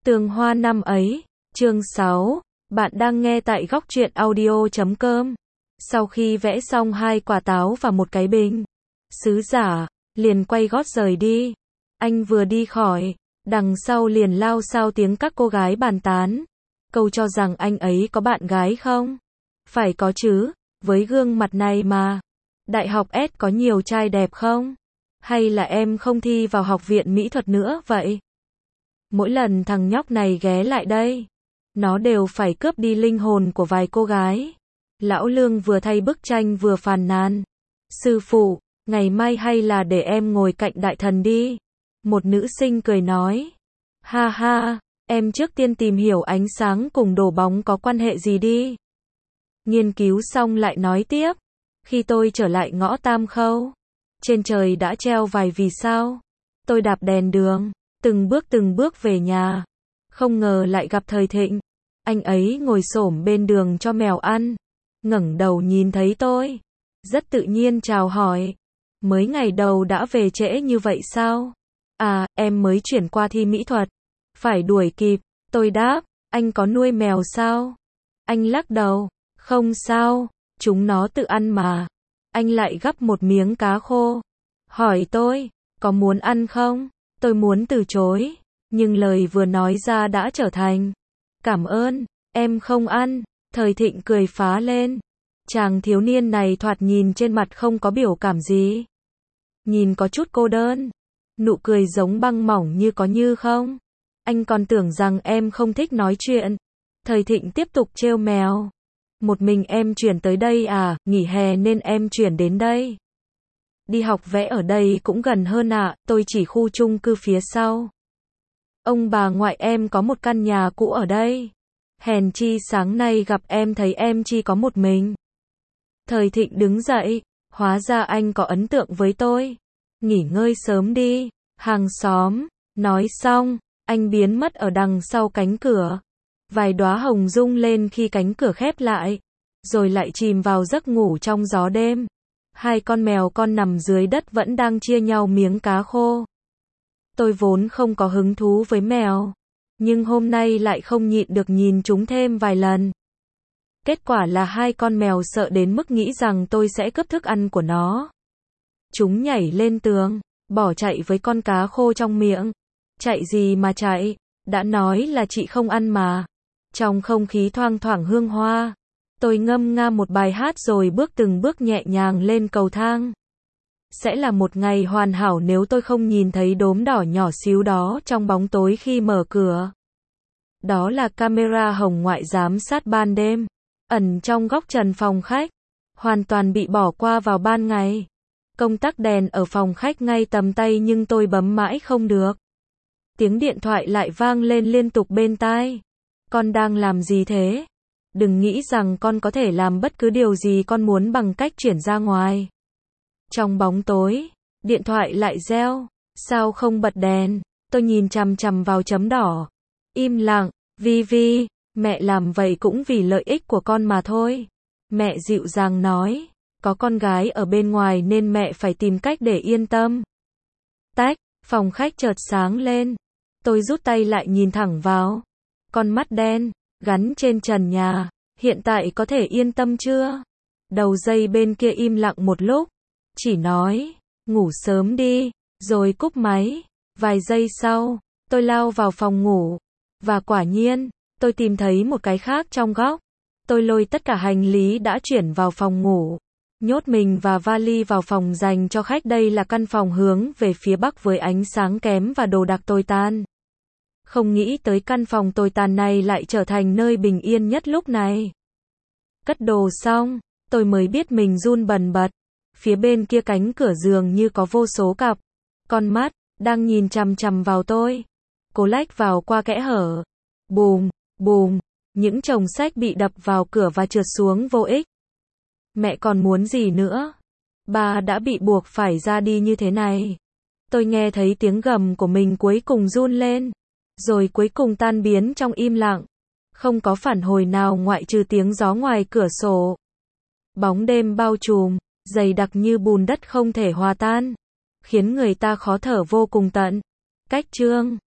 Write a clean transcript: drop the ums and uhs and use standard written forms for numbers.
Tường Hoa năm ấy, chương 6, bạn đang nghe tại góc truyện audio.com. Sau khi vẽ xong 2 quả táo và một cái bình, sứ giả liền quay gót rời đi. Anh vừa đi khỏi, đằng sau liền lao xao tiếng các cô gái bàn tán. Câu cho rằng anh ấy có bạn gái không? Phải có chứ, với gương mặt này mà. Đại học S có nhiều trai đẹp không? Hay là em không thi vào học viện mỹ thuật nữa vậy? Mỗi lần thằng nhóc này ghé lại đây, nó đều phải cướp đi linh hồn của vài cô gái. Lão Lương vừa thay bức tranh vừa phàn nàn. Sư phụ, ngày mai hay là để em ngồi cạnh đại thần đi. Một nữ sinh cười nói. Ha ha, em trước tiên tìm hiểu ánh sáng cùng đổ bóng có quan hệ gì đi. Nghiên cứu xong lại nói tiếp. Khi tôi trở lại ngõ Tam Khâu, trên trời đã treo vài vì sao. Tôi đạp đèn đường, từng bước về nhà. Không ngờ lại gặp Thời Thịnh. Anh ấy ngồi xổm bên đường cho mèo ăn. Ngẩng đầu nhìn thấy tôi, rất tự nhiên chào hỏi. Mới ngày đầu đã về trễ như vậy sao? À, em mới chuyển qua thi mỹ thuật. Phải đuổi kịp. Tôi đáp, anh có nuôi mèo sao? Anh lắc đầu, không sao, chúng nó tự ăn mà. Anh lại gắp một miếng cá khô. Hỏi tôi, có muốn ăn không? Tôi muốn từ chối, nhưng lời vừa nói ra đã trở thành cảm ơn, em không ăn. Thời Thịnh cười phá lên. Chàng thiếu niên này thoạt nhìn trên mặt không có biểu cảm gì. Nhìn có chút cô đơn. Nụ cười giống băng mỏng như có như không. Anh còn tưởng rằng em không thích nói chuyện. Thời Thịnh tiếp tục trêu mèo. Một mình em chuyển tới đây à, nghỉ hè nên em chuyển đến đây. Đi học vẽ ở đây cũng gần hơn ạ, tôi chỉ khu chung cư phía sau. Ông bà ngoại em có một căn nhà cũ ở đây. Hèn chi sáng nay gặp em thấy em chỉ có một mình. Thời Thịnh đứng dậy, hóa ra anh có ấn tượng với tôi. Nghỉ ngơi sớm đi, hàng xóm. Nói xong, anh biến mất ở đằng sau cánh cửa. Vài đóa hồng rung lên khi cánh cửa khép lại, rồi lại chìm vào giấc ngủ trong gió đêm. Hai con mèo con nằm dưới đất vẫn đang chia nhau miếng cá khô. Tôi vốn không có hứng thú với mèo, nhưng hôm nay lại không nhịn được nhìn chúng thêm vài lần. Kết quả là hai con mèo sợ đến mức nghĩ rằng tôi sẽ cướp thức ăn của nó. Chúng nhảy lên tường, bỏ chạy với con cá khô trong miệng. Chạy gì mà chạy, đã nói là chị không ăn mà. Trong không khí thoang thoảng hương hoa, tôi ngâm nga một bài hát rồi từng bước nhẹ nhàng lên cầu thang. Sẽ là một ngày hoàn hảo nếu tôi không nhìn thấy đốm đỏ nhỏ xíu đó trong bóng tối khi mở cửa. Đó là camera hồng ngoại giám sát ban đêm, ẩn trong góc trần phòng khách, hoàn toàn bị bỏ qua vào ban ngày. Công tắc đèn ở phòng khách ngay tầm tay nhưng tôi bấm mãi không được. Tiếng điện thoại lại vang lên liên tục bên tai. Con đang làm gì thế? Đừng nghĩ rằng con có thể làm bất cứ điều gì con muốn bằng cách chuyển ra ngoài. Trong bóng tối, điện thoại lại reo. Sao không bật đèn? Tôi nhìn chằm chằm vào chấm đỏ. Im lặng, Vi, mẹ làm vậy cũng vì lợi ích của con mà thôi. Mẹ dịu dàng nói, có con gái ở bên ngoài nên mẹ phải tìm cách để yên tâm. Tách, phòng khách chợt sáng lên. Tôi rút tay lại nhìn thẳng vào. Con mắt đen, gắn trên trần nhà. Hiện tại có thể yên tâm chưa? Đầu dây bên kia im lặng một lúc. Chỉ nói, ngủ sớm đi, rồi cúp máy. Vài giây sau, tôi lao vào phòng ngủ. Và quả nhiên, tôi tìm thấy một cái khác trong góc. Tôi lôi tất cả hành lý đã chuyển vào phòng ngủ. Nhốt mình và vali vào phòng dành cho khách. Đây là căn phòng hướng về phía bắc với ánh sáng kém và đồ đạc tồi tàn. Không nghĩ tới căn phòng tồi tàn này lại trở thành nơi bình yên nhất lúc này. Cất đồ xong, tôi mới biết mình run bần bật. Phía bên kia cánh cửa giường như có vô số cặp con mắt đang nhìn chằm chằm vào tôi. Cố lách vào qua kẽ hở. Bùm, những chồng sách bị đập vào cửa và trượt xuống vô ích. Mẹ còn muốn gì nữa? Ba đã bị buộc phải ra đi như thế này. Tôi nghe thấy tiếng gầm của mình cuối cùng run lên, rồi cuối cùng tan biến trong im lặng. Không có phản hồi nào ngoại trừ tiếng gió ngoài cửa sổ. Bóng đêm bao trùm, dày đặc như bùn đất không thể hòa tan, khiến người ta khó thở vô cùng tận. Cách chương